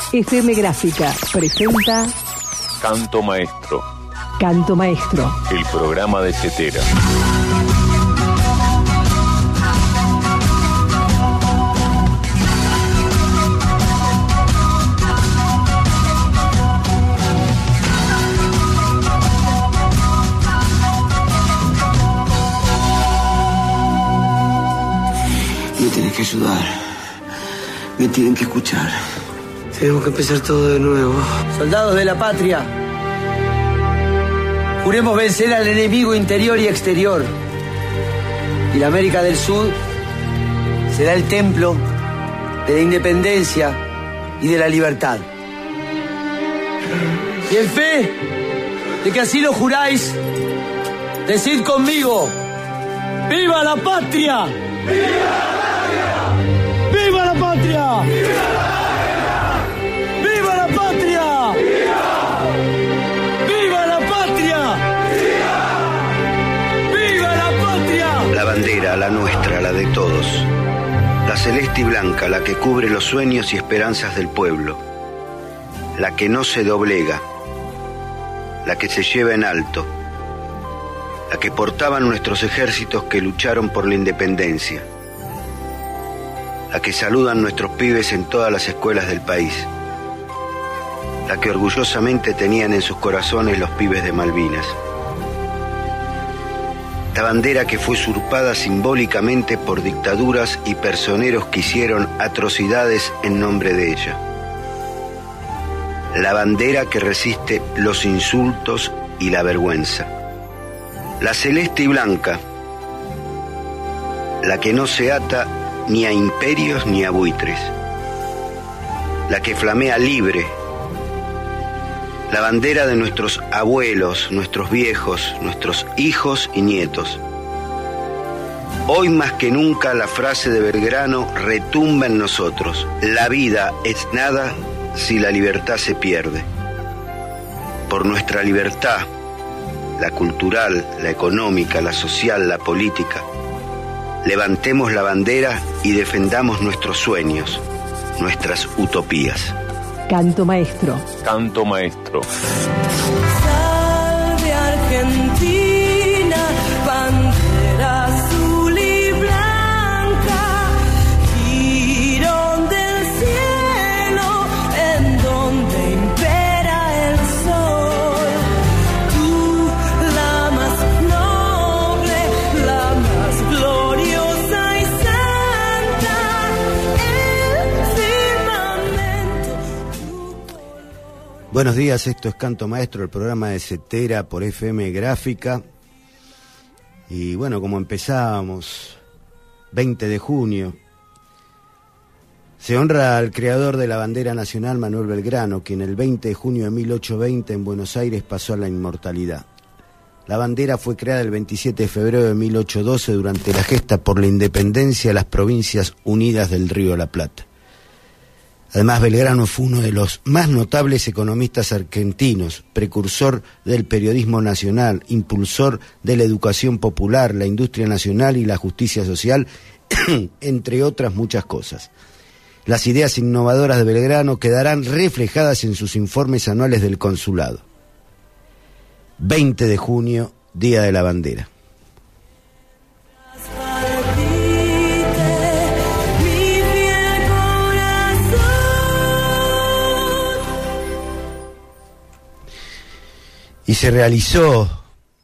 FM Gráfica presenta Canto Maestro. Canto Maestro. El programa de Cetera. Me tienen que ayudar. Me tienen que escuchar. Tenemos que empezar todo de nuevo. Soldados de la patria, juremos vencer al enemigo interior y exterior. Y la América del Sur será el templo de la independencia y de la libertad. Y en fe de que así lo juráis, decid conmigo: ¡viva la patria! ¡Viva la patria! ¡Viva la patria! ¡Viva la patria! ¡Viva la patria! La bandera, la nuestra, la de todos. La celeste y blanca, la que cubre los sueños y esperanzas del pueblo. La que no se doblega. La que se lleva en alto. La que portaban nuestros ejércitos que lucharon por la independencia. La que saludan nuestros pibes en todas las escuelas del país. La que orgullosamente tenían en sus corazones los pibes de Malvinas. La bandera que fue usurpada simbólicamente por dictaduras y personeros que hicieron atrocidades en nombre de ella. La bandera que resiste los insultos y la vergüenza. La celeste y blanca, la que no se ata ni a imperios ni a buitres, la que flamea libre, la bandera de nuestros abuelos, nuestros viejos, nuestros hijos y nietos. Hoy más que nunca la frase de Belgrano retumba en nosotros: la vida es nada si la libertad se pierde. Por nuestra libertad, la cultural, la económica, la social, la política, levantemos la bandera y defendamos nuestros sueños, nuestras utopías. Canto Maestro. Canto Maestro. Salve Argentina, bandera azul y blanca, jirón del cielo en donde impera el sol. Tú, la más noble, la más gloriosa y santa, el firmamento. Buenos días, esto es Canto Maestro, el programa de Cetera por FM Gráfica. Y bueno, como empezábamos, 20 de junio, se honra al creador de la bandera nacional, Manuel Belgrano, quien el 20 de junio de 1820 en Buenos Aires pasó a la inmortalidad. La bandera fue creada el 27 de febrero de 1812 durante la gesta por la independencia de las Provincias Unidas del Río de la Plata. Además, Belgrano fue uno de los más notables economistas argentinos, precursor del periodismo nacional, impulsor de la educación popular, la industria nacional y la justicia social, entre otras muchas cosas. Las ideas innovadoras de Belgrano quedarán reflejadas en sus informes anuales del consulado. 20 de junio, Día de la Bandera. Y se realizó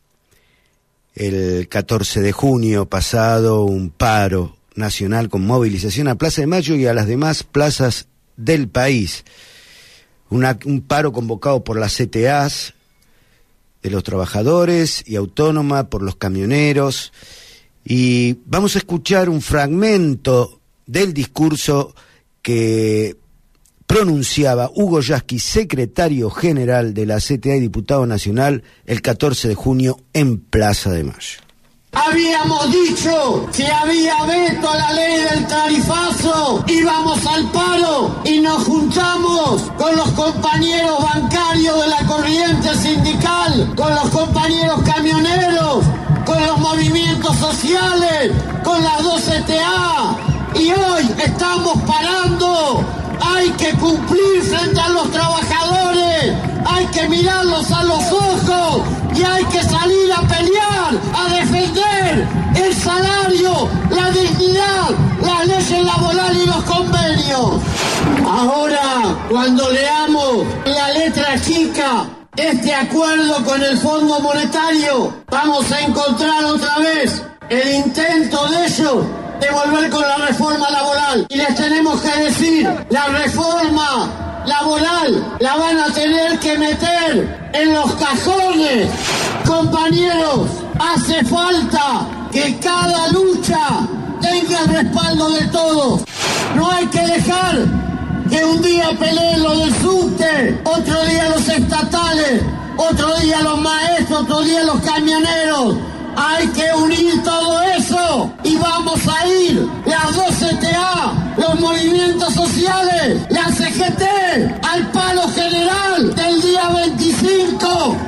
el 14 de junio pasado un paro nacional con movilización a Plaza de Mayo y a las demás plazas del país. Un paro convocado por las CTAs de los trabajadores y autónoma, por los camioneros. Y vamos a escuchar un fragmento del discurso que pronunciaba Hugo Yasky, secretario general de la CTA y diputado nacional, el 14 de junio en Plaza de Mayo. Habíamos dicho que había veto a la ley del tarifazo, íbamos al paro y nos juntamos con los compañeros bancarios de la corriente sindical, con los compañeros camioneros, con los movimientos sociales, con las 2 CTA, y hoy estamos parando. Hay que cumplir frente a los trabajadores, hay que mirarlos a los ojos y hay que salir a pelear, a defender el salario, la dignidad, las leyes laborales y los convenios. Ahora, cuando leamos la letra chica este acuerdo con el Fondo Monetario, vamos a encontrar otra vez el intento de ellos de volver con la reforma laboral. Y les tenemos que decir, la reforma laboral la van a tener que meter en los cajones. Compañeros, hace falta que cada lucha tenga el respaldo de todos. No hay que dejar que un día peleen lo del subte, otro día los estatales, otro día los maestros, otro día los camioneros. Hay que unir todo eso y vamos a ir, las 2 CTA, los movimientos sociales, la CGT, al paro general del día 25.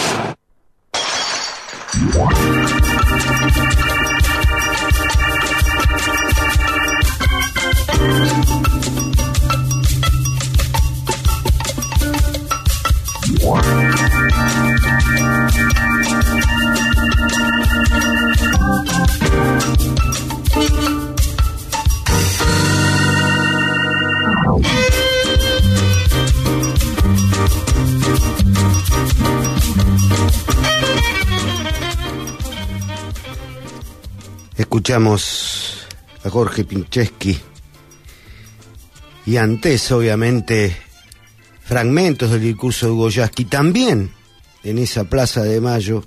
Escuchamos a Jorge Pincheski y antes, obviamente, fragmentos del discurso de Hugo Yasky, también en esa Plaza de Mayo,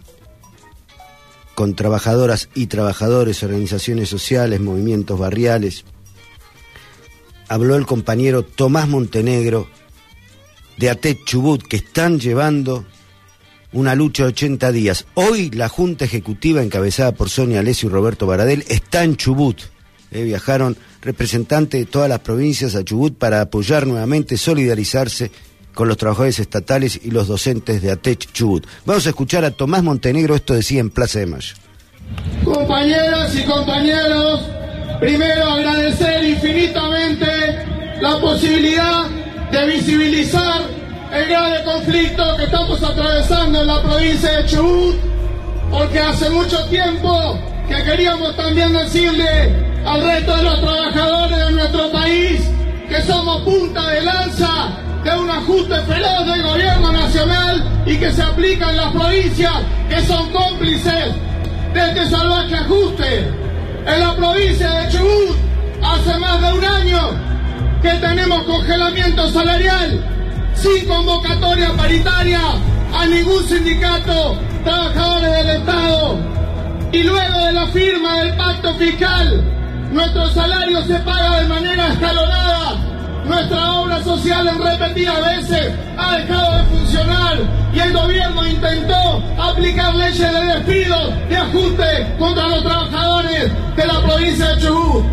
con trabajadoras y trabajadores, organizaciones sociales, movimientos barriales. Habló el compañero Tomás Montenegro de ATEC Chubut, que están llevando una lucha de 80 días. Hoy la Junta Ejecutiva, encabezada por Sonia Alessio y Roberto Baradel, está en Chubut. Viajaron representantes de todas las provincias a Chubut para apoyar nuevamente, solidarizarse con los trabajadores estatales y los docentes de ATEC Chubut. Vamos a escuchar a Tomás Montenegro, esto decía en Plaza de Mayo. Compañeras y compañeros, primero agradecer infinitamente la posibilidad de visibilizar el grave conflicto que estamos atravesando en la provincia de Chubut, porque hace mucho tiempo que queríamos también decirle al resto de los trabajadores de nuestro país que somos punta de lanza de un ajuste feroz del gobierno nacional y que se aplica en las provincias que son cómplices de este salvaje ajuste. En la provincia de Chubut hace más de un año que tenemos congelamiento salarial, sin convocatoria paritaria a ningún sindicato, trabajadores del Estado. Y luego de la firma del pacto fiscal, nuestro salario se paga de manera escalonada, nuestra obra social en repetidas veces ha dejado de funcionar y el gobierno intentó aplicar leyes de despido, de ajuste contra los trabajadores de la provincia de Chubut.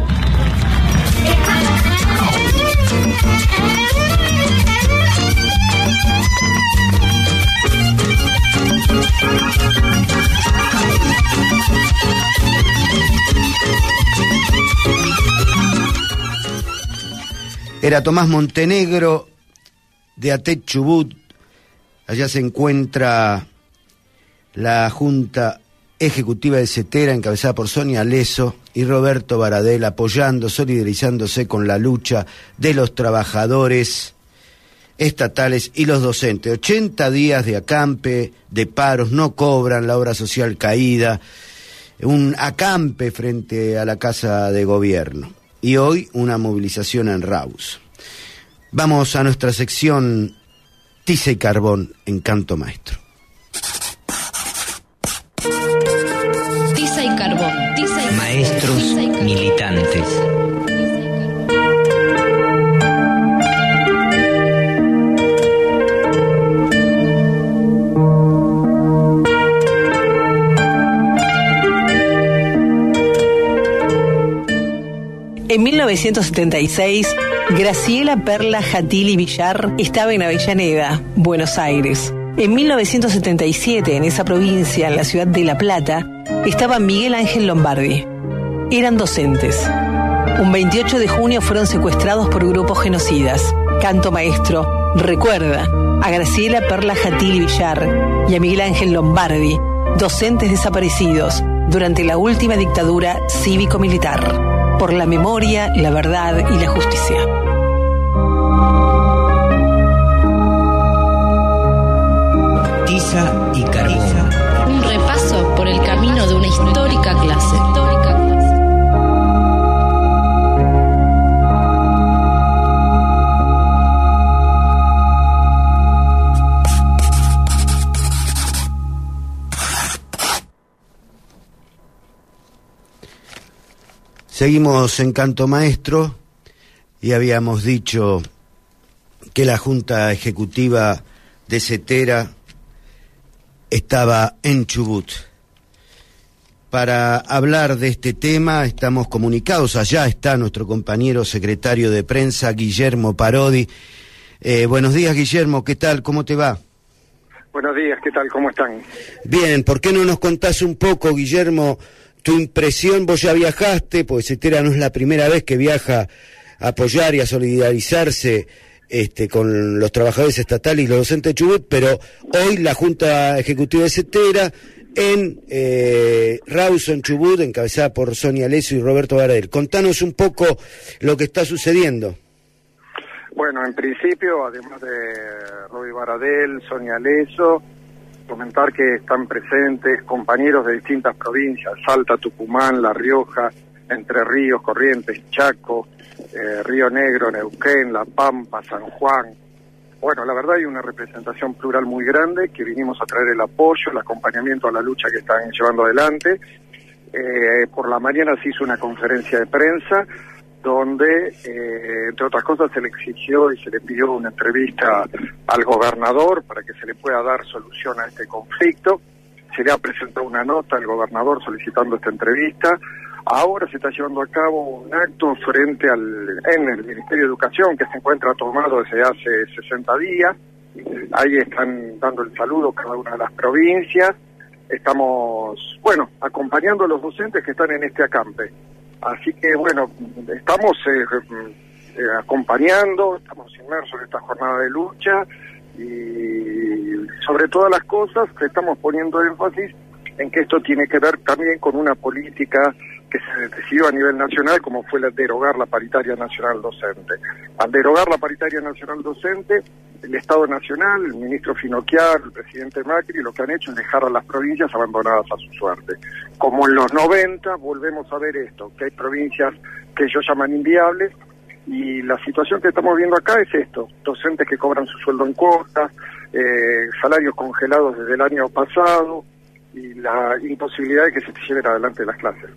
Era Tomás Montenegro de ATEC Chubut. Allá se encuentra la Junta Ejecutiva de CETERA, encabezada por Sonia Alessio y Roberto Baradel, apoyando, solidarizándose con la lucha de los trabajadores estatales y los docentes. 80 días de acampe, de paros, no cobran, la obra social caída, un acampe frente a la Casa de Gobierno. Y hoy una movilización en Raus. Vamos a nuestra sección Tiza y Carbón en Canto Maestro. Tiza y Carbón. Maestros militantes. En 1976, Graciela Perla Jatili Villar estaba en Avellaneda, Buenos Aires. En 1977, en esa provincia, en la ciudad de La Plata, estaba Miguel Ángel Lombardi. Eran docentes. Un 28 de junio fueron secuestrados por grupos genocidas. Canto Maestro recuerda a Graciela Perla Jatili Villar y a Miguel Ángel Lombardi, docentes desaparecidos durante la última dictadura cívico-militar. Por la memoria, la verdad y la justicia. Tiza y carbón. Un repaso por el camino de una histórica clase. Seguimos en Canto Maestro y habíamos dicho que la Junta Ejecutiva de Cetera estaba en Chubut. Para hablar de este tema estamos comunicados, allá está nuestro compañero secretario de prensa, Guillermo Parodi. Buenos días, Guillermo, ¿qué tal? ¿Cómo te va? Buenos días, ¿qué tal? ¿Cómo están? Bien, ¿por qué no nos contás un poco, Guillermo, tu impresión? Vos ya viajaste, porque Cetera no es la primera vez que viaja a apoyar y a solidarizarse con los trabajadores estatales y los docentes de Chubut, pero hoy la Junta Ejecutiva de Cetera en Rawson, Chubut, encabezada por Sonia Leso y Roberto Baradel. Contanos un poco lo que está sucediendo. Bueno, en principio, además de Roby Baradel, Sonia Leso, comentar que están presentes compañeros de distintas provincias: Salta, Tucumán, La Rioja, Entre Ríos, Corrientes, Chaco, Río Negro, Neuquén, La Pampa, San Juan. Bueno, la verdad hay una representación plural muy grande que vinimos a traer el apoyo, el acompañamiento a la lucha que están llevando adelante. Por la mañana se hizo una conferencia de prensa donde, entre otras cosas, se le exigió y se le pidió una entrevista al gobernador para que se le pueda dar solución a este conflicto. Se le ha presentado una nota al gobernador solicitando esta entrevista. Ahora se está llevando a cabo un acto en el Ministerio de Educación, que se encuentra tomado desde hace 60 días. Ahí están dando el saludo cada una de las provincias. Estamos, acompañando a los docentes que están en este acampe. Así que, estamos acompañando, estamos inmersos en esta jornada de lucha y, sobre todas las cosas, estamos poniendo énfasis en que esto tiene que ver también con una política que se decidió a nivel nacional, como fue la derogar la paritaria nacional docente. Al derogar la paritaria nacional docente, el Estado Nacional, el ministro Finocchiaro, el presidente Macri, lo que han hecho es dejar a las provincias abandonadas a su suerte. Como en los 90, volvemos a ver esto, que hay provincias que ellos llaman inviables, y la situación que estamos viendo acá es esto: docentes que cobran su sueldo en cuotas, salarios congelados desde el año pasado, y la imposibilidad de que se lleven adelante las clases.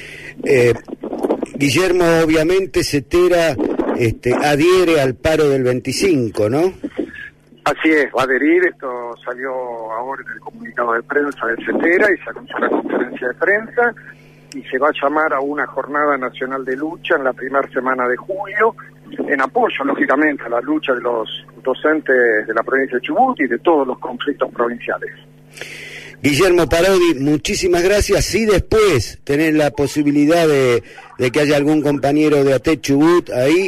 Guillermo, obviamente Cetera adhiere al paro del 25, ¿no? Así es, va a adherir. Esto salió ahora en el comunicado de prensa de Cetera y se anunció una conferencia de prensa y se va a llamar a una jornada nacional de lucha en la primera semana de julio, en apoyo, lógicamente, a la lucha de los docentes de la provincia de Chubut y de todos los conflictos provinciales. Guillermo Parodi, muchísimas gracias. Si después tenés la posibilidad de que haya algún compañero de ATE Chubut ahí,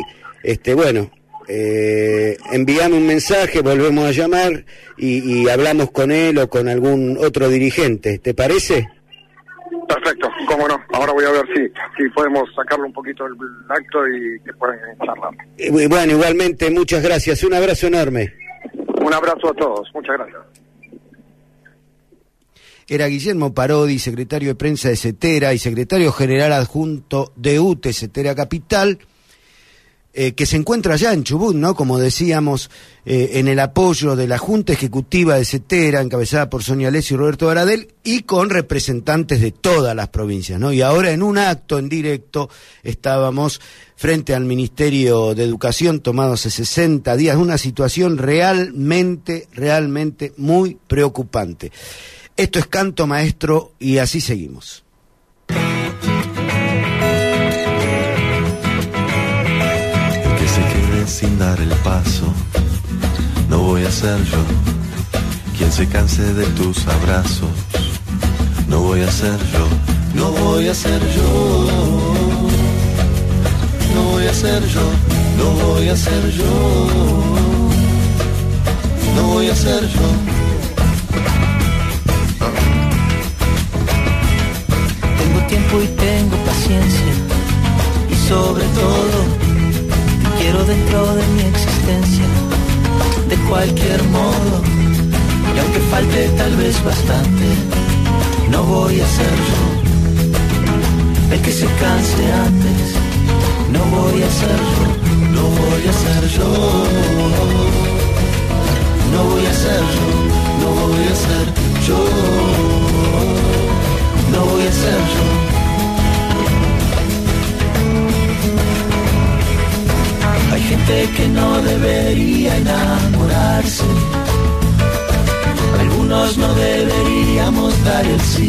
envíame un mensaje, volvemos a llamar y hablamos con él o con algún otro dirigente. ¿Te parece? Perfecto, cómo no. Ahora voy a ver si podemos sacarle un poquito el acto y que puedan charlar. Bueno, igualmente, muchas gracias. Un abrazo enorme. Un abrazo a todos. Muchas gracias. Era Guillermo Parodi, secretario de prensa de Cetera y secretario general adjunto de UTE Cetera Capital, que se encuentra allá en Chubut, ¿no? Como decíamos, en el apoyo de la Junta Ejecutiva de Cetera, encabezada por Sonia Leso y Roberto Baradel, y con representantes de todas las provincias, ¿no? Y ahora en un acto en directo estábamos frente al Ministerio de Educación, tomado hace 60 días, una situación realmente muy preocupante. Esto es Canto Maestro y así seguimos. El que se quede sin dar el paso, no voy a ser yo. Quien se canse de tus abrazos, no voy a ser yo. No voy a ser yo. no voy a ser yo, no voy a ser yo, no voy a ser yo. Tengo tiempo y tengo paciencia, y sobre todo te quiero dentro de mi existencia, de cualquier modo, y aunque falte tal vez bastante, no voy a ser yo el que se canse antes, no voy a ser yo, no voy a ser yo, no voy a ser yo, no voy a ser yo, no voy a ser yo. Hay gente que no debería enamorarse, algunos no deberíamos dar el sí.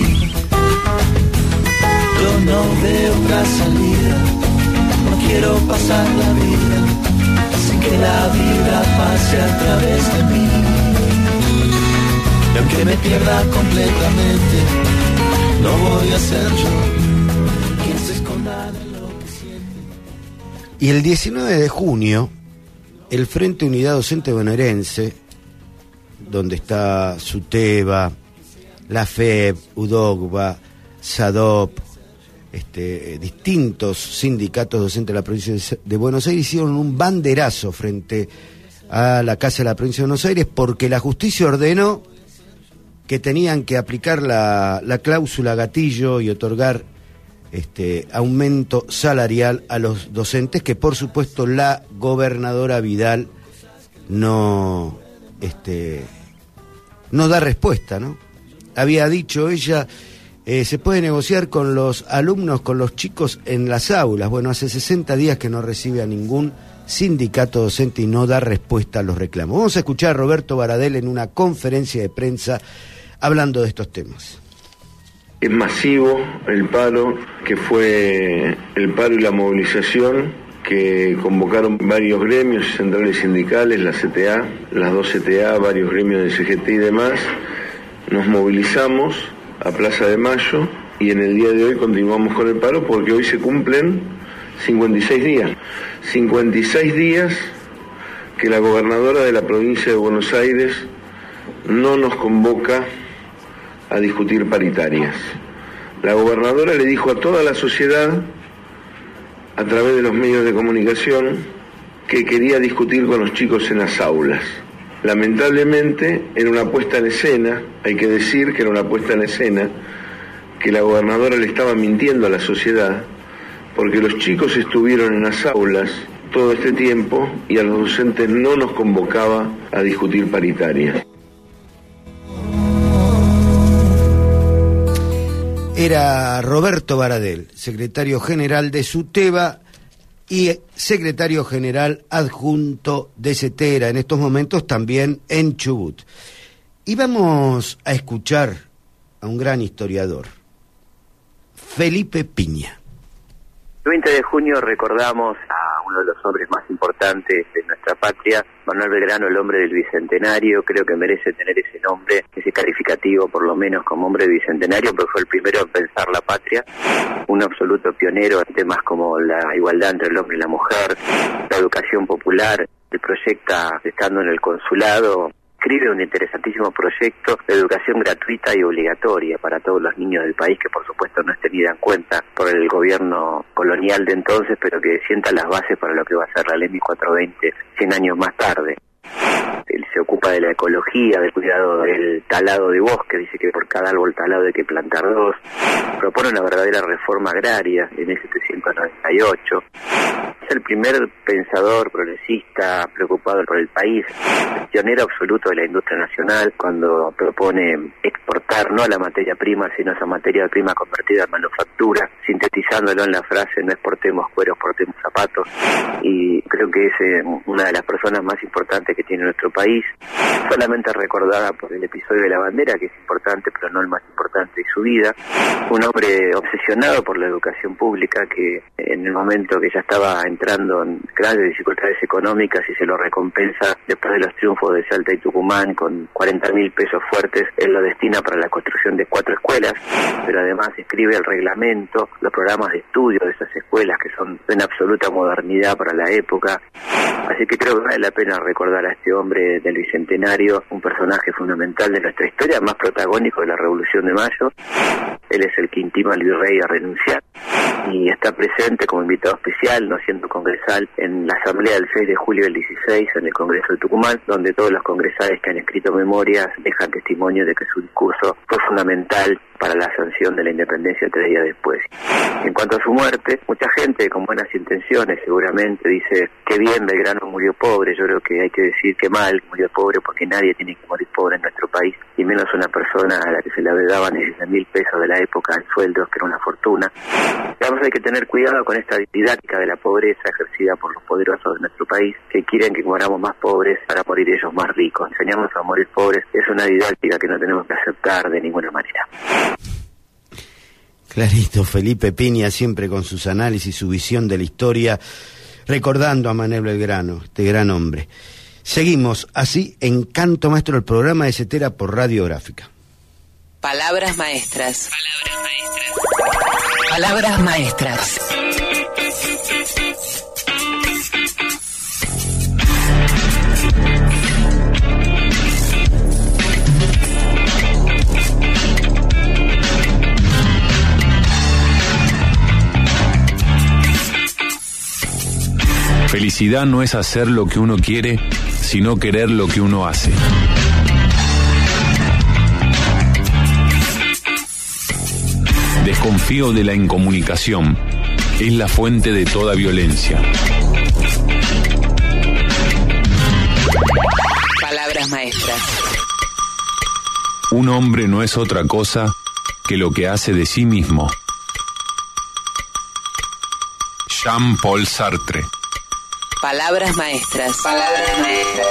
Yo no veo una salida, no quiero pasar la vida sin que la vida pase a través de mí. Y aunque me pierda completamente, no voy a ser yo quien se esconda de lo que siente. Y el 19 de junio, el Frente Unidad Docente Bonaerense, donde está SUTEBA, la FEB, UDOGBA, SADOP, distintos sindicatos docentes de la provincia de Buenos Aires, hicieron un banderazo frente a la Casa de la Provincia de Buenos Aires porque la justicia ordenó que tenían que aplicar la cláusula gatillo y otorgar aumento salarial a los docentes, que por supuesto la gobernadora Vidal no da respuesta, ¿no? Había dicho ella, se puede negociar con los alumnos, con los chicos en las aulas. Bueno, hace 60 días que no recibe a ningún sindicato docente y no da respuesta a los reclamos. Vamos a escuchar a Roberto Baradel en una conferencia de prensa hablando de estos temas. Es masivo el paro, que fue el paro y la movilización que convocaron varios gremios y centrales sindicales, la CTA, las dos CTA, varios gremios de CGT y demás. Nos movilizamos a Plaza de Mayo y en el día de hoy continuamos con el paro porque hoy se cumplen 56 días. 56 días que la gobernadora de la provincia de Buenos Aires no nos convoca a discutir paritarias. La gobernadora le dijo a toda la sociedad, a través de los medios de comunicación, que quería discutir con los chicos en las aulas. Lamentablemente era una puesta en escena, hay que decir que era una puesta en escena, que la gobernadora le estaba mintiendo a la sociedad, porque los chicos estuvieron en las aulas todo este tiempo y a los docentes no nos convocaba a discutir paritarias. Era Roberto Baradel, secretario general de SUTEBA y secretario general adjunto de CETERA, en estos momentos también en Chubut. Y vamos a escuchar a un gran historiador, Felipe Piña. El 20 de junio recordamos a uno de los hombres más importantes de nuestra patria, Manuel Belgrano, el hombre del Bicentenario. Creo que merece tener ese nombre, ese calificativo por lo menos como hombre del Bicentenario, porque fue el primero en pensar la patria, un absoluto pionero en temas como la igualdad entre el hombre y la mujer, la educación popular. Él proyecta, estando en el consulado, escribe un interesantísimo proyecto de educación gratuita y obligatoria para todos los niños del país, que por supuesto no es tenida en cuenta por el gobierno colonial de entonces, pero que sienta las bases para lo que va a ser la Ley 1420 100 años más tarde. Él se ocupa de la ecología, del cuidado del talado de bosque, dice que por cada árbol talado hay que plantar 2. Propone una verdadera reforma agraria en 1798. Es el primer pensador progresista preocupado por el país, pionero absoluto de la industria nacional, cuando propone exportar no a la materia prima, sino a esa materia prima convertida en manufactura, sintetizándolo en la frase: no exportemos cuero, exportemos zapatos. Y creo que es una de las personas más importantes que tiene nuestro nuestro país, solamente recordada por el episodio de la bandera, que es importante, pero no el más importante de su vida. Un hombre obsesionado por la educación pública, que en el momento que ya estaba entrando en grandes dificultades económicas y se lo recompensa después de los triunfos de Salta y Tucumán con 40.000 pesos fuertes, él lo destina para la construcción de 4 escuelas, pero además escribe el reglamento, los programas de estudio de esas escuelas, que son de una absoluta modernidad para la época. Así que creo que vale la pena recordar a este hombre del Bicentenario, un personaje fundamental de nuestra historia, más protagónico de la Revolución de Mayo. Él es el que intima al virrey a renunciar y está presente como invitado especial, no siendo congresal, en la asamblea del 6 de julio del 16 en el Congreso de Tucumán, donde todos los congresales que han escrito memorias dejan testimonio de que su discurso fue fundamental para la sanción de la independencia 3 días después. En cuanto a su muerte, mucha gente con buenas intenciones seguramente dice que bien Belgrano murió pobre. Yo creo que hay que decir que mal murió pobre, porque nadie tiene que morir pobre en nuestro país, y menos una persona a la que se le daban 16.000 pesos de la época en sueldos, que era una fortuna. Digamos, hay que tener cuidado con esta didáctica de la pobreza ejercida por los poderosos de nuestro país, que quieren que moramos más pobres para morir ellos más ricos. Enseñarnos a morir pobres es una didáctica que no tenemos que aceptar de ninguna manera. Clarito, Felipe Piña, siempre con sus análisis, su visión de la historia, recordando a Manuel Belgrano, este gran hombre. Seguimos así en Canto Maestro, el programa de Cetera por Radiográfica. Palabras maestras. Palabras maestras. Felicidad no es hacer lo que uno quiere, sino querer lo que uno hace. Desconfío de la incomunicación. Es la fuente de toda violencia. Palabras maestras. Un hombre no es otra cosa que lo que hace de sí mismo. Jean-Paul Sartre. Palabras maestras. Palabras maestras.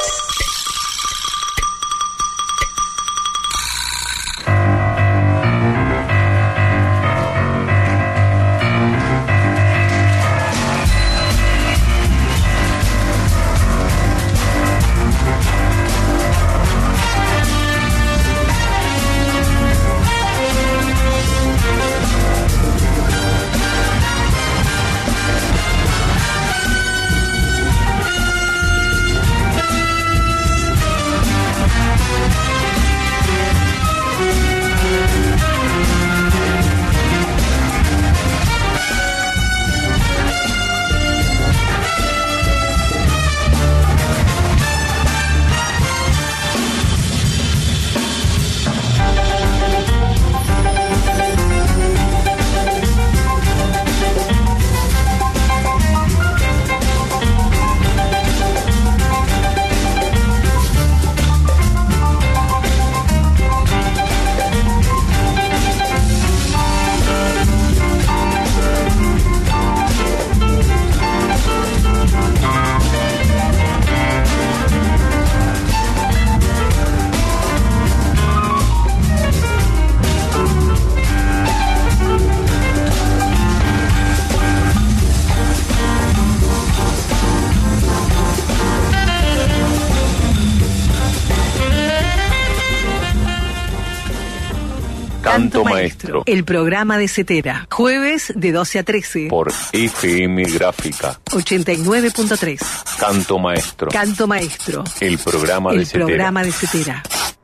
Canto Maestro. El programa de Cetera. Jueves de 12 a 13. Por FM Gráfica. 89.3. Canto Maestro. Canto Maestro. El programa de Cetera. El programa de Cetera.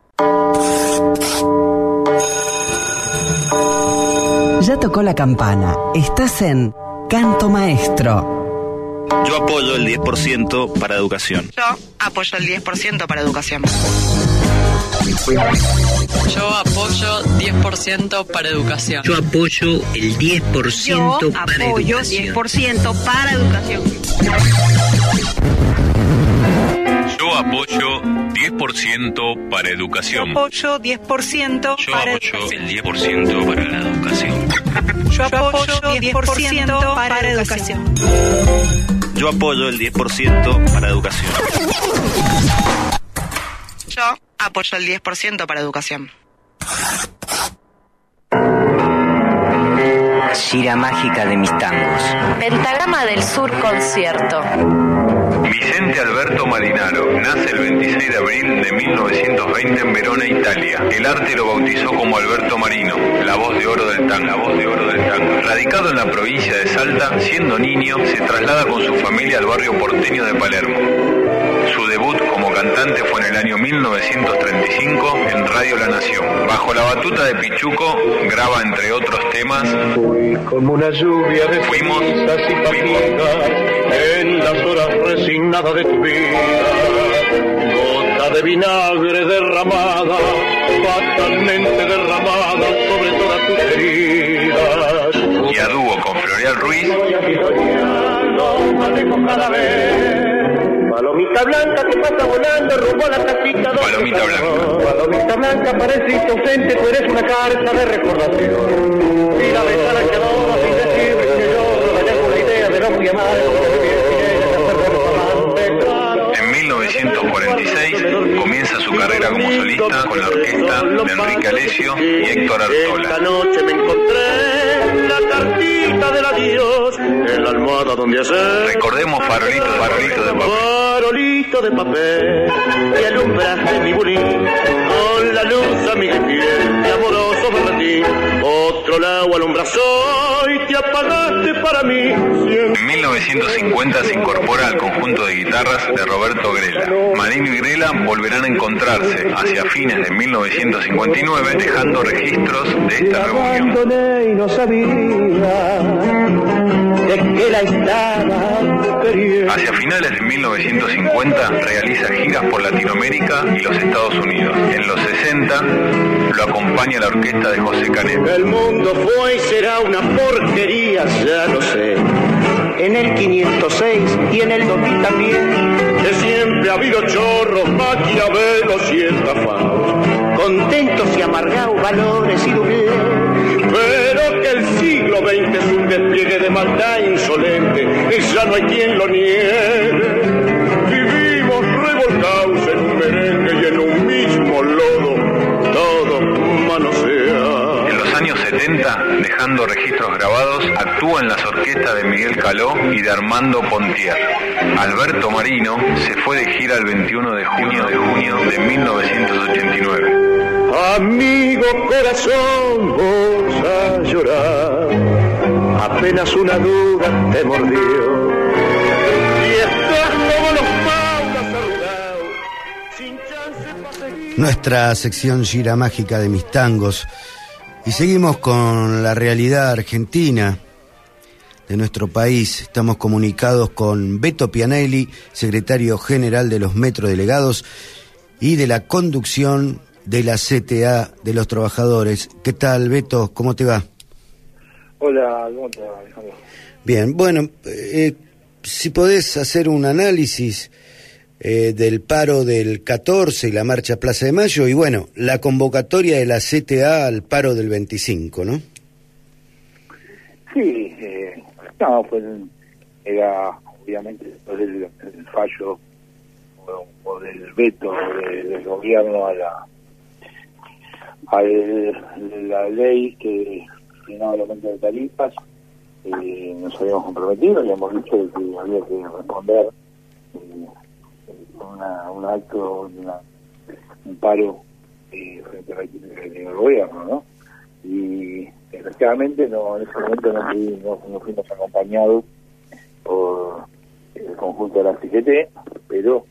Ya tocó la campana. Estás en Canto Maestro. Yo apoyo el 10% para educación. Yo apoyo el 10% para educación. Yo apoyo 10% para educación. Yo apoyo el 10% para educación. Yo apoyo 10% para educación. Yo apoyo 10% para educación. Yo apoyo 10% Yo apoyo el 10% para la educación. Yo apoyo 10% para educación. Yo apoyo el 10% para educación. Yo apoyo el 10% para educación. Gira mágica de mis tangos. Pentagrama del Sur concierto. Vicente Alberto Marinaro nace el 26 de abril de 1920 en Verona, Italia. El arte lo bautizó como Alberto Marino, la voz de oro del tango. Radicado en la provincia de Salta, siendo niño, se traslada con su familia al barrio porteño de Palermo. Su debut como cantante fue en el año 1935 en Radio La Nación. Bajo la batuta de Pichuco, graba entre otros temas Fui como una lluvia de cenizas y papitas en las horas resignadas de tu vida, gota de vinagre derramada, fatalmente derramada sobre todas tus heridas. y a dúo con Floreal Ruiz. Palomita blanca que pasa volando rumbo a la casita. Palomita blanca. Palomita blanca parece inocente, tú eres una carta de recordación. Y la ventana que adora sin decir que yo vaya con la idea de no muy amar. En 1946 comienza su carrera como solista con la orquesta de Enrique Alessio y Héctor Artola. Esta noche me encontré la cartita del adiós en la almohada donde hacer. Recordemos Farolito de papel. Farolito de papel, que alumbraste mi bulín con la luz a mi piel, de amoroso berretín. Otro lado alumbras hoy, te apagaste para mí. En 1950 se incorpora al conjunto de guitarras de Roberto Grela. Marino y Grela volverán a encontrarse hacia fines de 1959, dejando registros de esta reunión. Abandoné y no sabía de que la estaba queriendo. Hacia finales de 1950 realiza giras por Latinoamérica y los Estados Unidos. En los 60 lo acompaña la orquesta de José Canet. El mundo fue y será una porquería, ya lo sé. En el 506 y en el 2000 también. Que siempre ha habido chorros, maquiavelos y estafados. Contentos y amargados, valores y doblez. Pero que el siglo XX es un despliegue de maldad insolente y ya no hay quien lo niegue. Vivimos revolcados en un merengue y en un mismo lodo, todo manosea. En los años 70, dejando registros grabados, actúa en las orquestas de Miguel Caló y de Armando Pontier. Alberto Marino se fue de gira el 21 de junio de 1989. Amigo corazón, vos a llorar, apenas una duda te mordió. Y estás como los paulas arrugados, sin chance para seguir. Nuestra sección Gira Mágica de mis tangos. Y seguimos con la realidad argentina de nuestro país. Estamos comunicados con Beto Pianelli, secretario general de los Metrodelegados y de la conducción de la CTA de los Trabajadores. ¿Qué tal, Beto? ¿Cómo te va? Hola, ¿cómo te va, Alejandro? Bien, bueno, si podés hacer un análisis del paro del 14 y la marcha Plaza de Mayo y, bueno, la convocatoria de la CTA al paro del 25, ¿no? Sí, no, pues era obviamente después del fallo o del veto del gobierno a la ley que frenaba el aumento de tarifas. Nos habíamos comprometido, habíamos dicho que había que responder un acto, un paro frente al gobierno, ¿no? Y desgraciadamente no, en ese momento no fuimos acompañados por el conjunto de la CGT, pero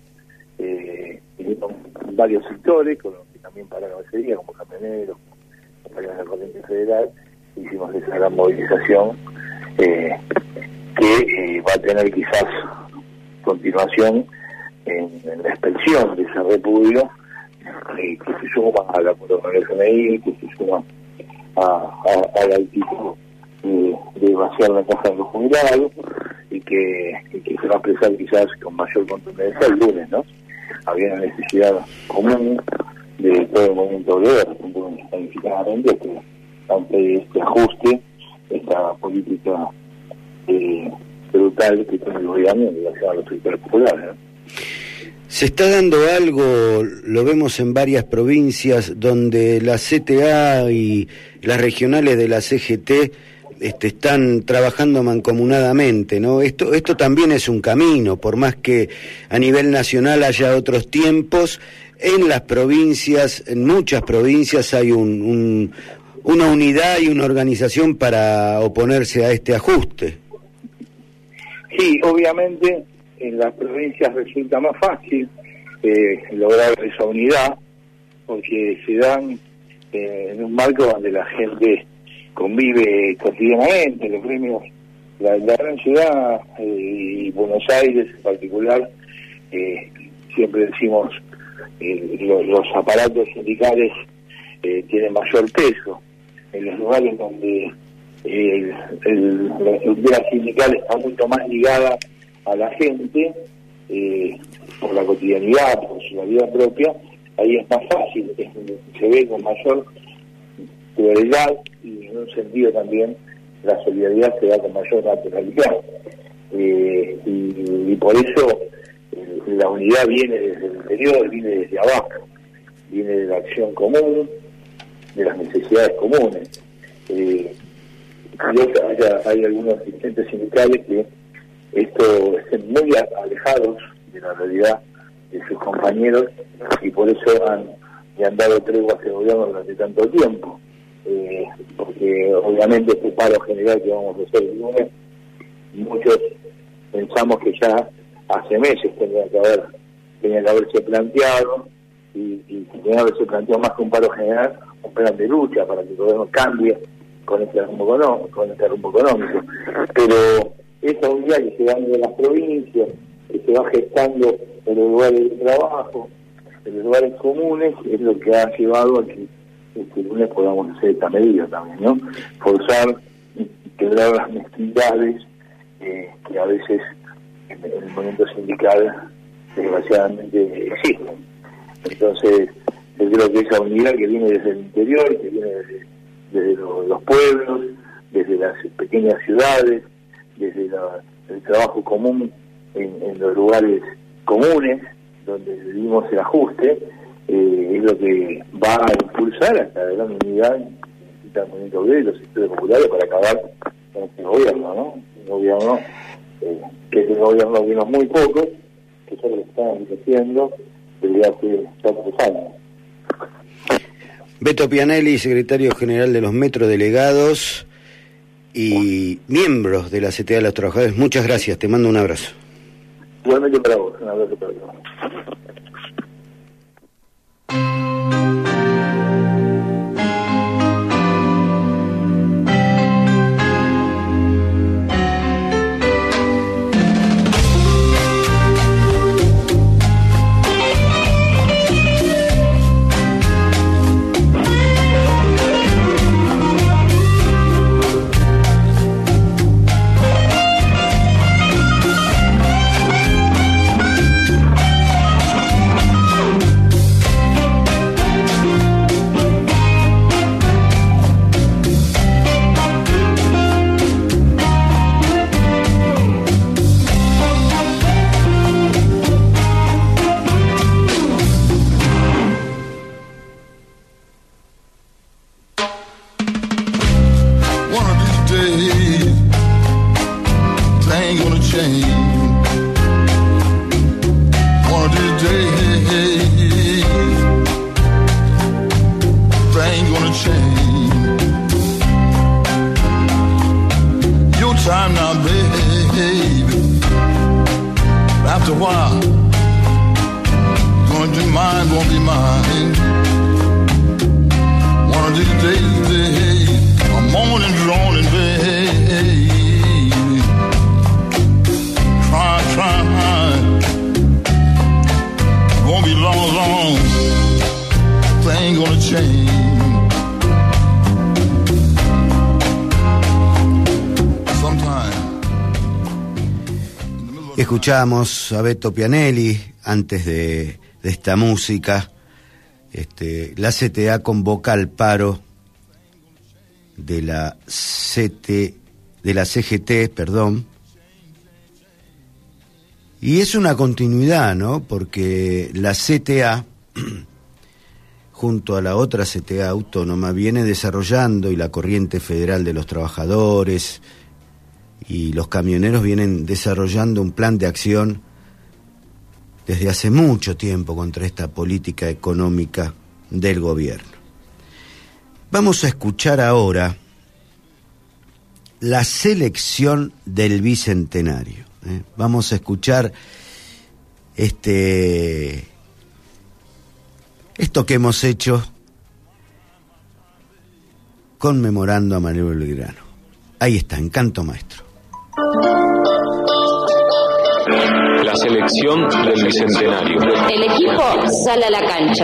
con varios sectores, con los que también pararon ese día, como camioneros, compañeros de la Corriente Federal, hicimos esa gran movilización que va a tener quizás continuación en la expresión de ese repudio que se suma a la acuerdo con el FMI, que se suma a la actitud de vaciar la caja de los jubilados y que se va a expresar quizás con mayor contundencia el lunes, ¿no? Había una necesidad común de todo el movimiento obrero, planificadamente, que ante este ajuste, esta política brutal que tiene el gobierno en relación a los sectores populares, ¿no? Se está dando algo, lo vemos en varias provincias, donde la CTA y las regionales de la CGT están trabajando mancomunadamente, ¿no? Esto también es un camino, por más que a nivel nacional haya otros tiempos, en las provincias, en muchas provincias hay una unidad y una organización para oponerse a este ajuste. Sí, obviamente en las provincias resulta más fácil lograr esa unidad, porque se dan en un marco donde la gente convive cotidianamente. Los gremios, la gran ciudad y Buenos Aires en particular, siempre decimos los aparatos sindicales tienen mayor peso. En los lugares donde la estructura sindical está mucho más ligada a la gente, por la cotidianidad, por su vida propia, ahí es más fácil, se ve con mayor claridad, y en un sentido también la solidaridad se da con mayor naturalidad. Y por eso la unidad viene desde el interior, viene desde abajo, viene de la acción común, de las necesidades comunes. Hay algunos dirigentes sindicales que estén muy alejados de la realidad de sus compañeros, y por eso le han dado tregua a este gobierno durante tanto tiempo, porque obviamente este paro general que vamos a hacer el lunes, muchos pensamos que ya hace meses tenía que haberse planteado, y tenía que haberse planteado más que un paro general, un plan de lucha para que el gobierno cambie con este rumbo económico. Pero esa unidad que se da en las provincias, que se va gestando en los lugares de trabajo, en los lugares comunes, es lo que ha llevado a que este lunes podamos hacer esta medida también, ¿no? Forzar, quebrar las mezquindades que a veces en el movimiento sindical desgraciadamente existen. Entonces, yo creo que esa unidad que viene desde el interior, que viene desde los pueblos, desde las pequeñas ciudades, desde el trabajo común en los lugares comunes donde vivimos el ajuste, es lo que va a impulsar hasta la gran unidad del movimiento obrero y los sectores populares para acabar con este gobierno, ¿no? Un gobierno que es un gobierno de unos muy pocos, que solo lo están haciendo desde hace 4 años. Beto Pianelli, secretario general de los Metrodelegados y miembros de la CTA de los Trabajadores, muchas gracias, te mando un abrazo. Igualmente para vos, un abrazo para todos. Escuchamos a Beto Pianelli antes de esta música. La CTA convoca al paro de la CGT, Y es una continuidad, ¿no? Porque la CTA, junto a la otra CTA autónoma, viene desarrollando, y la Corriente Federal de los Trabajadores y los camioneros vienen desarrollando un plan de acción desde hace mucho tiempo contra esta política económica del gobierno. Vamos a escuchar ahora la selección del Bicentenario. Vamos a escuchar esto que hemos hecho conmemorando a Manuel Belgrano. Ahí está, en Canto Maestro. La selección del Bicentenario. El equipo sale a la cancha.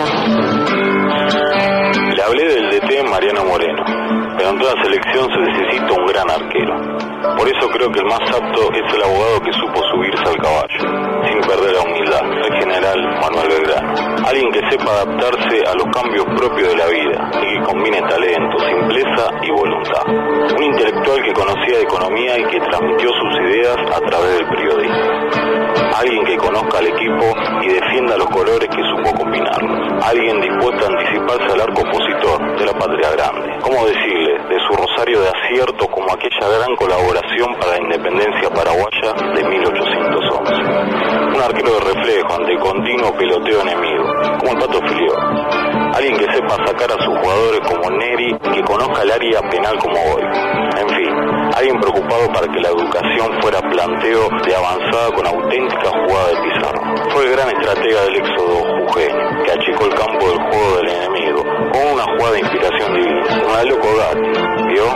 Le hablé del DT Mariano Moreno, pero en toda selección se necesita un gran arquero. Por eso creo que el más apto es el abogado que supo subirse al caballo, sin perder la humildad, el general Manuel Belgrano. Alguien que sepa adaptarse a los cambios propios de la vida y que combine talento, simpleza y voluntad. Un intelectual que conocía de economía y que transmitió sus ideas a través del periodismo. Alguien que conozca al equipo y defienda los colores que supo combinarlos. Alguien dispuesto a anticiparse al arco opositor de la patria grande. ¿Cómo decirle? De su rosario de aciertos como aquella gran colaboración para la independencia paraguaya de 1811. Un arquero de reflejo ante el continuo peloteo enemigo, como el Pato Filiol. Alguien que sepa sacar a sus jugadores como Neri, que conozca el área penal como hoy. En fin, alguien preocupado para que la educación fuera planteo de avanzada con auténtica jugada de Pizarro. Fue el gran estratega del éxodo jujeño, que achicó el campo del juego del enemigo, con una jugada de inspiración divina, como la de Loco Gatti, ¿vio?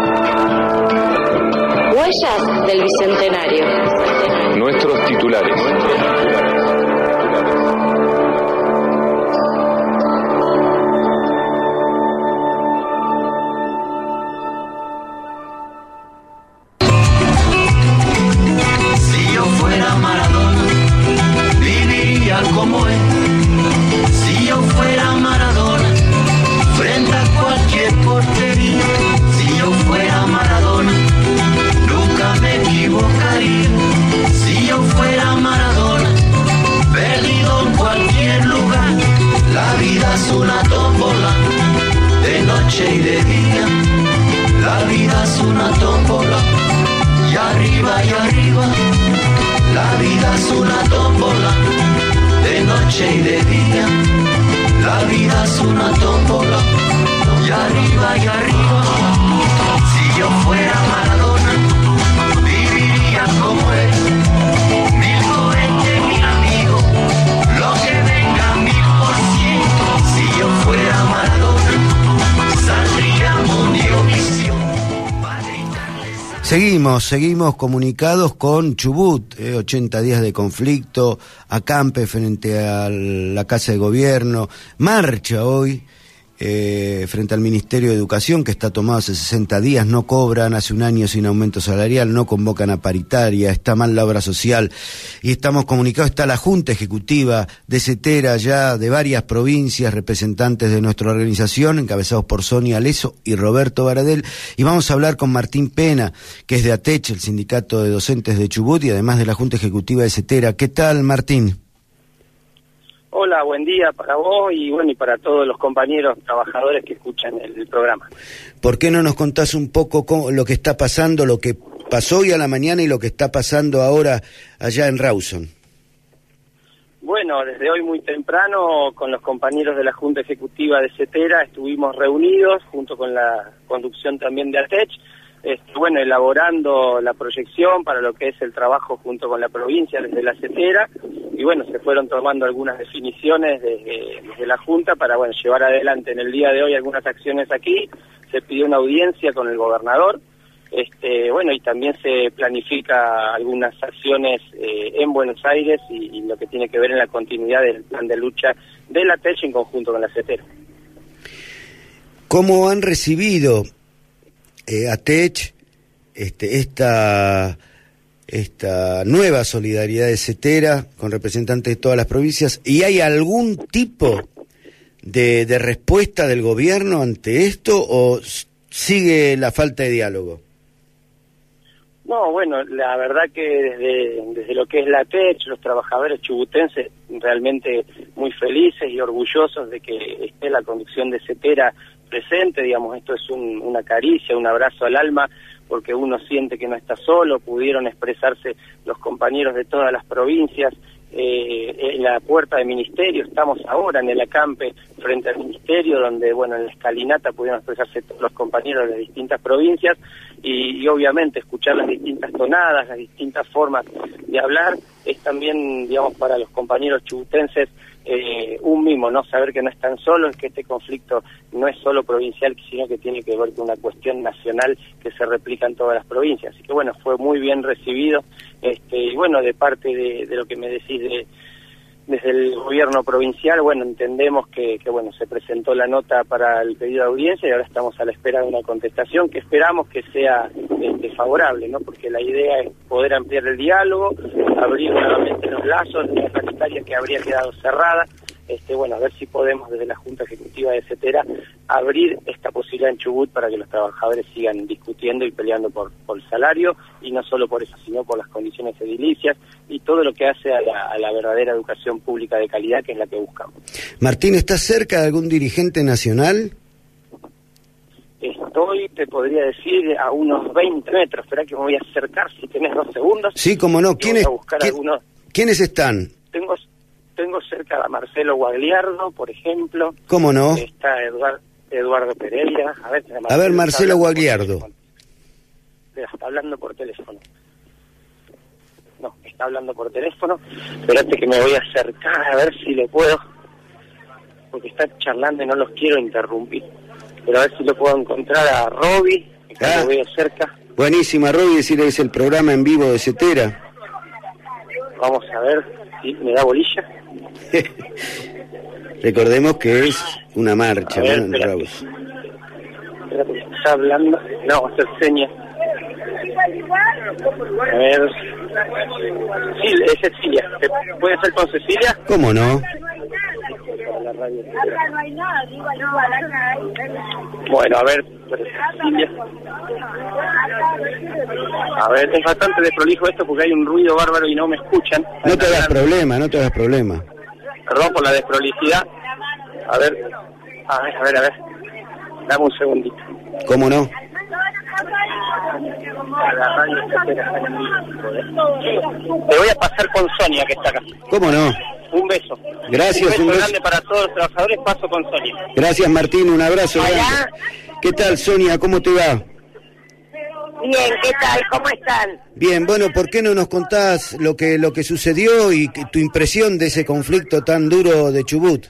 Huellas del Bicentenario. Nuestros titulares. Si yo fuera Maradona, viviría como él. Si yo fuera Maradona, frente a cualquier portería. Si yo fuera Maradona, nunca me equivocaría. Si yo fuera Maradona, perdido en cualquier lugar. La vida es una tómbola, de noche y de día. La vida es una tómbola, y arriba y arriba. La vida es una tómbola, de noche y de día. La vida es una tómbola, y arriba y arriba. Si yo fuera Maradona, viviría como él. 1020.000 amigos, lo que venga 1000%. Si yo fuera Maradona, saldría Mundiovisión. Seguimos comunicados con Chubut, 80 días de conflicto, acampe frente a la Casa de Gobierno, marcha hoy frente al Ministerio de Educación, que está tomado hace 60 días, no cobran, hace un año sin aumento salarial, no convocan a paritaria, está mal la obra social, y estamos comunicados, está la Junta Ejecutiva de CETERA ya de varias provincias, representantes de nuestra organización, encabezados por Sonia Leso y Roberto Baradel, y vamos a hablar con Martín Pena, que es de ATECH, el Sindicato de Docentes de Chubut, y además de la Junta Ejecutiva de CETERA. ¿Qué tal, Martín? Hola, buen día para vos y bueno, y para todos los compañeros trabajadores que escuchan el programa. ¿Por qué no nos contás un poco lo que está pasando, lo que pasó hoy a la mañana y lo que está pasando ahora allá en Rawson? Bueno, desde hoy muy temprano con los compañeros de la Junta Ejecutiva de CETERA estuvimos reunidos junto con la conducción también de ATECH, bueno, elaborando la proyección para lo que es el trabajo junto con la provincia desde la CETERA, y bueno, se fueron tomando algunas definiciones desde la Junta para, bueno, llevar adelante en el día de hoy algunas acciones aquí. Se pidió una audiencia con el gobernador, bueno, y también se planifica algunas acciones en Buenos Aires y lo que tiene que ver en la continuidad del plan de lucha de la ATECH en conjunto con la CETERA. ¿Cómo han recibido ATECH esta nueva solidaridad de CETERA con representantes de todas las provincias? ¿Y hay algún tipo de respuesta del gobierno ante esto o sigue la falta de diálogo? No, bueno, la verdad que desde lo que es la TECH, los trabajadores chubutenses realmente muy felices y orgullosos de que esté la conducción de CETERA presente, digamos, esto es una caricia, un abrazo al alma, porque uno siente que no está solo, pudieron expresarse los compañeros de todas las provincias, en la puerta del ministerio, estamos ahora en el acampe frente al ministerio, donde, bueno, en la escalinata pudieron expresarse todos los compañeros de distintas provincias, y obviamente escuchar las distintas tonadas, las distintas formas de hablar, es también, digamos, para los compañeros chubutenses un mimo, ¿no? Saber que no están solos, que este conflicto no es solo provincial, sino que tiene que ver con una cuestión nacional que se replica en todas las provincias. Así que bueno, fue muy bien recibido, y bueno, de parte de lo que me decís desde el gobierno provincial, bueno, entendemos que bueno, se presentó la nota para el pedido de audiencia y ahora estamos a la espera de una contestación que esperamos que sea favorable, ¿no? Porque la idea es poder ampliar el diálogo, abrir nuevamente los lazos de la sanitaria que habría quedado cerrada, bueno, a ver si podemos desde la Junta Ejecutiva de CETERA abrir esta posibilidad en Chubut para que los trabajadores sigan discutiendo y peleando por el salario, y no solo por eso, sino por las condiciones edilicias y todo lo que hace a la verdadera educación pública de calidad, que es la que buscamos. Martín, ¿estás cerca de algún dirigente nacional? Estoy, te podría decir, a unos 20 metros. Espera que me voy a acercar si tenés 2 segundos. Sí, cómo no. ¿Quiénes están? Tengo cerca a Marcelo Guagliardo, por ejemplo. ¿Cómo no? Está Eduardo Pereira. A ver, Marcelo Guagliardo. Está hablando por teléfono. No, está hablando por teléfono. Espérate que me voy a acercar a ver si le puedo, porque está charlando y no los quiero interrumpir. Pero a ver si lo puedo encontrar a Roby, que lo veo cerca. Buenísima, Roby, decirle que es el programa en vivo de CETERA. Vamos a ver si me da bolilla. Recordemos que es una marcha, ver, ¿no? Espérate, está hablando. No, va a hacer señas. A ver. Sí, es Cecilia. ¿Puede ser con Cecilia? ¿Cómo no? Bueno, a ver, Cecilia. A ver, es bastante desprolijo esto porque hay un ruido bárbaro y no me escuchan. No te hagas problema. Perdón por la desprolijidad. A ver. Dame un segundito. ¿Cómo no? Te voy a pasar con Sonia, que está acá. ¿Cómo no? Un beso. Gracias. Un beso grande para todos los trabajadores. Paso con Sonia. Gracias, Martín. Un abrazo grande. ¿Qué tal, Sonia? ¿Cómo te va? Bien, ¿qué tal? ¿Cómo están? Bien, bueno, ¿por qué no nos contás lo que sucedió y tu impresión de ese conflicto tan duro de Chubut?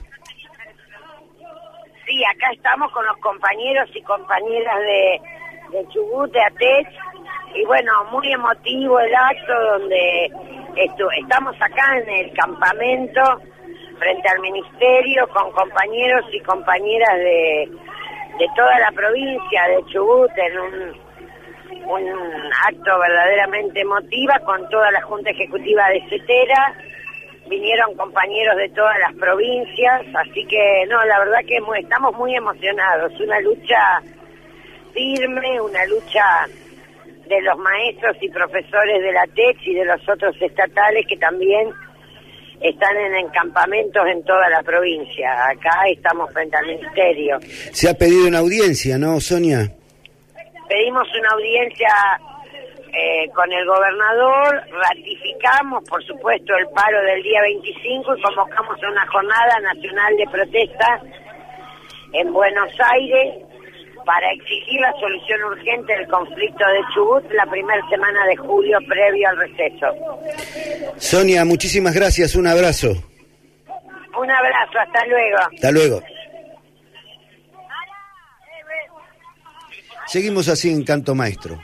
Sí, acá estamos con los compañeros y compañeras de Chubut, de ATECH, y bueno, muy emotivo el acto donde estamos acá en el campamento frente al ministerio con compañeros y compañeras de toda la provincia de Chubut en un acto verdaderamente emotivo con toda la Junta Ejecutiva de CETERA. Vinieron compañeros de todas las provincias, así que no, la verdad que estamos muy emocionados. Una lucha firme, una lucha de los maestros y profesores de la TECH y de los otros estatales que también están en campamentos en toda la provincia. Acá estamos frente al ministerio. Se ha pedido una audiencia, ¿no, Sonia? Pedimos una audiencia con el gobernador, ratificamos, por supuesto, el paro del día 25 y convocamos a una jornada nacional de protesta en Buenos Aires para exigir la solución urgente del conflicto de Chubut la primera semana de julio previo al receso. Sonia, muchísimas gracias, un abrazo. Un abrazo, hasta luego. Hasta luego. Seguimos así en Canto Maestro.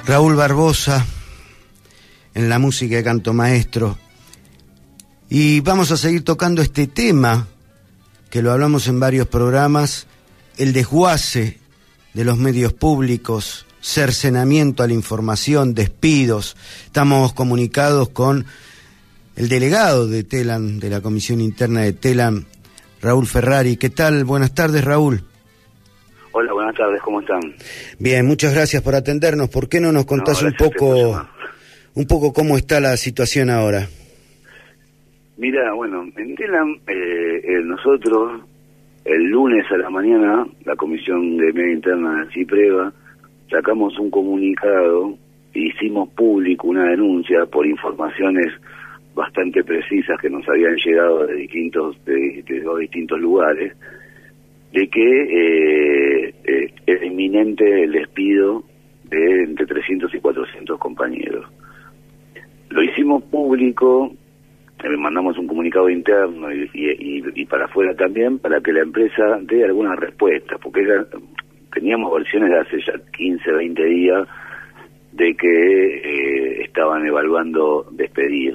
Raúl Barbosa en la música de Canto Maestro. Y vamos a seguir tocando este tema, que lo hablamos en varios programas, el desguace de los medios públicos, cercenamiento a la información, despidos. Estamos comunicados con el delegado de TELAM, de la Comisión Interna de TELAM, Raúl Ferrari. ¿Qué tal? Buenas tardes, Raúl. Hola, buenas tardes, ¿cómo están? Bien, muchas gracias por atendernos. ¿Por qué no nos contás un poco cómo está la situación ahora? Mira, bueno, en TELAM nosotros el lunes a la mañana, la Comisión de Media Interna de CIPREVA, sacamos un comunicado e hicimos público una denuncia por informaciones bastante precisas que nos habían llegado de dos distintos lugares, de que es inminente el despido de entre 300 y 400 compañeros. Lo hicimos público, mandamos un comunicado interno y para afuera también, para que la empresa dé alguna respuesta, porque teníamos versiones de hace ya 15, 20 días de que estaban evaluando despedir,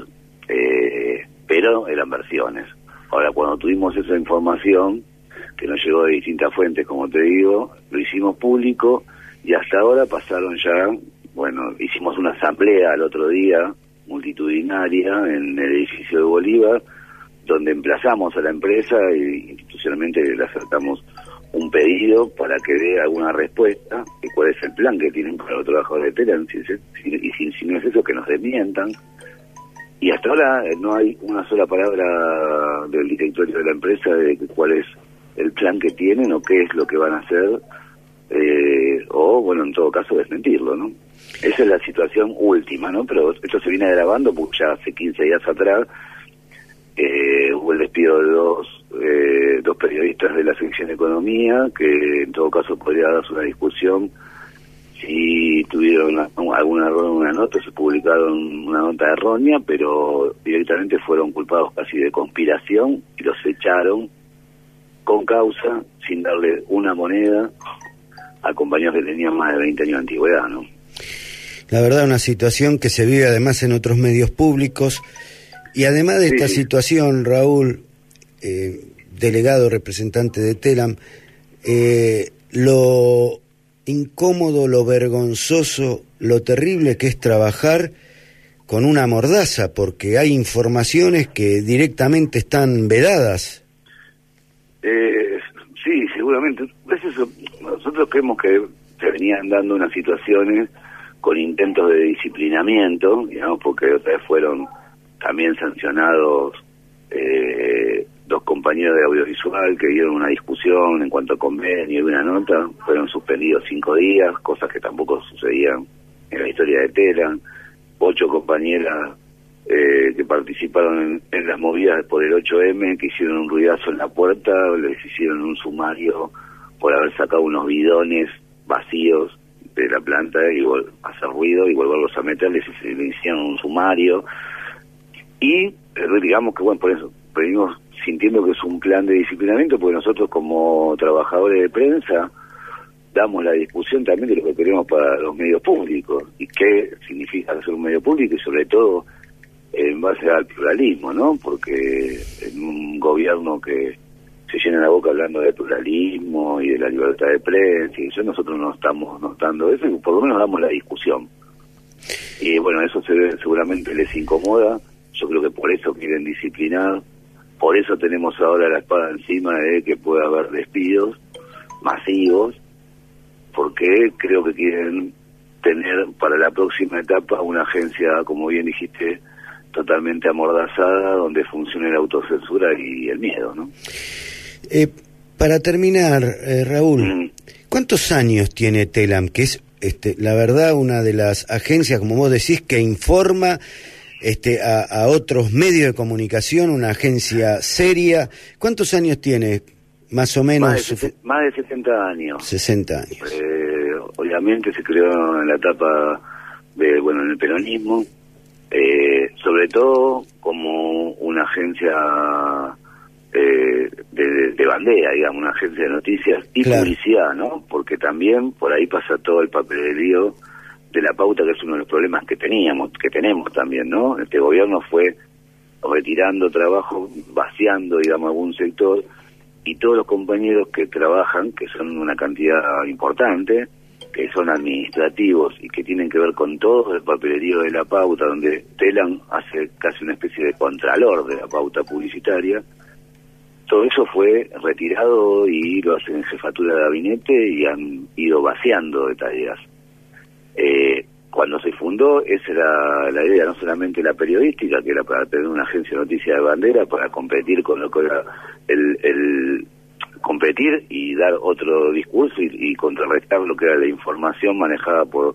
pero eran versiones. Ahora, cuando tuvimos esa información, que nos llegó de distintas fuentes, como te digo, lo hicimos público y hasta ahora pasaron ya, bueno, hicimos una asamblea el otro día, multitudinaria, en el edificio de Bolívar, donde emplazamos a la empresa e institucionalmente le acertamos un pedido para que dé alguna respuesta de cuál es el plan que tienen para los trabajadores de TELAM, y si no es eso, que nos desmientan. Y hasta ahora no hay una sola palabra del directorio de la empresa de cuál es el plan que tienen o qué es lo que van a hacer, o bueno, en todo caso desmentirlo, ¿no? Esa es la situación última, ¿no? Pero esto se viene grabando porque ya hace 15 días atrás hubo el despido de dos periodistas de la sección de Economía, que en todo caso podría darse una discusión si tuvieron algún error en una nota, se publicaron una nota errónea, pero directamente fueron culpados casi de conspiración y los echaron con causa, sin darle una moneda a compañeros que tenían más de 20 años de antigüedad, ¿no? La verdad, una situación que se vive además en otros medios públicos. Y además de esta situación, Raúl, delegado, representante de TELAM, lo incómodo, lo vergonzoso, lo terrible que es trabajar con una mordaza, porque hay informaciones que directamente están vedadas. Sí, seguramente. Es eso. Nosotros creemos que se venían dando unas situaciones con intentos de disciplinamiento, digamos, porque otra vez fueron también sancionados dos compañeros de audiovisual que dieron una discusión en cuanto a convenio y una nota, fueron suspendidos 5 días, cosas que tampoco sucedían en la historia de TELAM. 8 compañeras que participaron en las movidas por el 8M, que hicieron un ruidazo en la puerta, les hicieron un sumario por haber sacado unos bidones vacíos de la planta y hacer ruido y volverlos a meterles, y le hicieron un sumario. Y digamos que, bueno, por eso venimos sintiendo que es un plan de disciplinamiento, porque nosotros como trabajadores de prensa damos la discusión también de lo que queremos para los medios públicos y qué significa ser un medio público, y sobre todo en base al pluralismo, ¿no? Porque en un gobierno que se llena la boca hablando de pluralismo y de la libertad de prensa, y eso nosotros no estamos notando eso, y por lo menos damos la discusión. Y bueno, eso seguramente les incomoda. Yo creo que por eso quieren disciplinar, por eso tenemos ahora la espada encima de que pueda haber despidos masivos, porque creo que quieren tener para la próxima etapa una agencia, como bien dijiste, totalmente amordazada, donde funcione la autocensura y el miedo, ¿no? Para terminar, Raúl, ¿cuántos años tiene TELAM? Que es, la verdad, una de las agencias, como vos decís, que informa a otros medios de comunicación, una agencia seria. ¿Cuántos años tiene, más o menos? Más de 60 años. 60 años. Obviamente se creó en la etapa de, bueno, en el peronismo, sobre todo como una agencia de bandera, digamos, una agencia de noticias y publicidad, ¿no? Porque también por ahí pasa todo el papelerío la pauta, que es uno de los problemas que tenemos también, ¿no? Este gobierno fue retirando trabajo, vaciando, digamos, algún sector, y todos los compañeros que trabajan, que son una cantidad importante, que son administrativos y que tienen que ver con todo el papelerío de la pauta, donde Telam hace casi una especie de contralor de la pauta publicitaria. Todo eso fue retirado y lo hacen en jefatura de gabinete y han ido vaciando de tareas. Cuando se fundó, esa era la idea, no solamente la periodística, que era para tener una agencia de noticias de bandera, para competir con lo que era competir y dar otro discurso y contrarrestar lo que era la información manejada por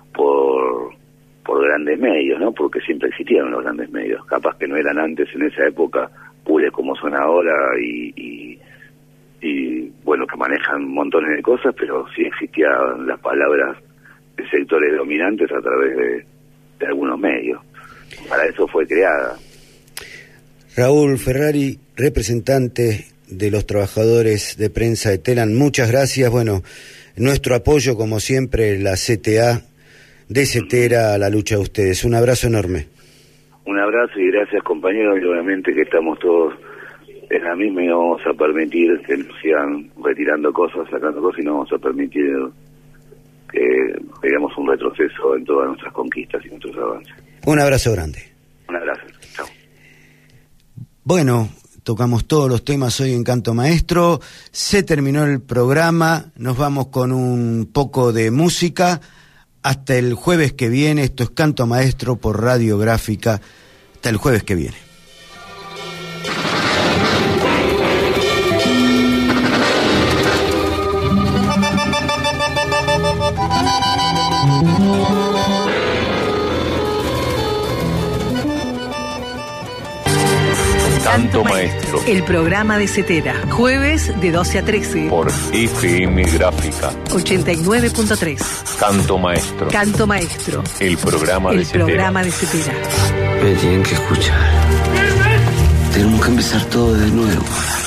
grandes medios, ¿no? Porque siempre existieron los grandes medios, capaz que no eran antes en esa época pules como son ahora y bueno, que manejan montones de cosas, pero sí existían las palabras de sectores dominantes a través de algunos medios. Para eso fue creada. Raúl Ferrari, representante de los trabajadores de prensa de Telam, muchas gracias. Bueno, nuestro apoyo, como siempre, la CTA de Cetera a la lucha de ustedes. Un abrazo enorme. Un abrazo y gracias, compañeros, y obviamente que estamos todos en la misma y no vamos a permitir que nos sigan retirando cosas, sacando cosas, y no vamos a permitir que tengamos un retroceso en todas nuestras conquistas y nuestros avances. Un abrazo grande. Un abrazo. Chao. Bueno, tocamos todos los temas hoy en Canto Maestro. Se terminó el programa. Nos vamos con un poco de música. Hasta el jueves que viene. Esto es Canto Maestro por Radiográfica. Hasta el jueves que viene. Canto Maestro. El programa de Cetera. Jueves de 12 a 13. Por FM Gráfica. 89.3. Canto Maestro. Canto Maestro. El programa de Cetera. El programa de Cetera. Me tienen que escuchar. Tenemos que empezar todo de nuevo.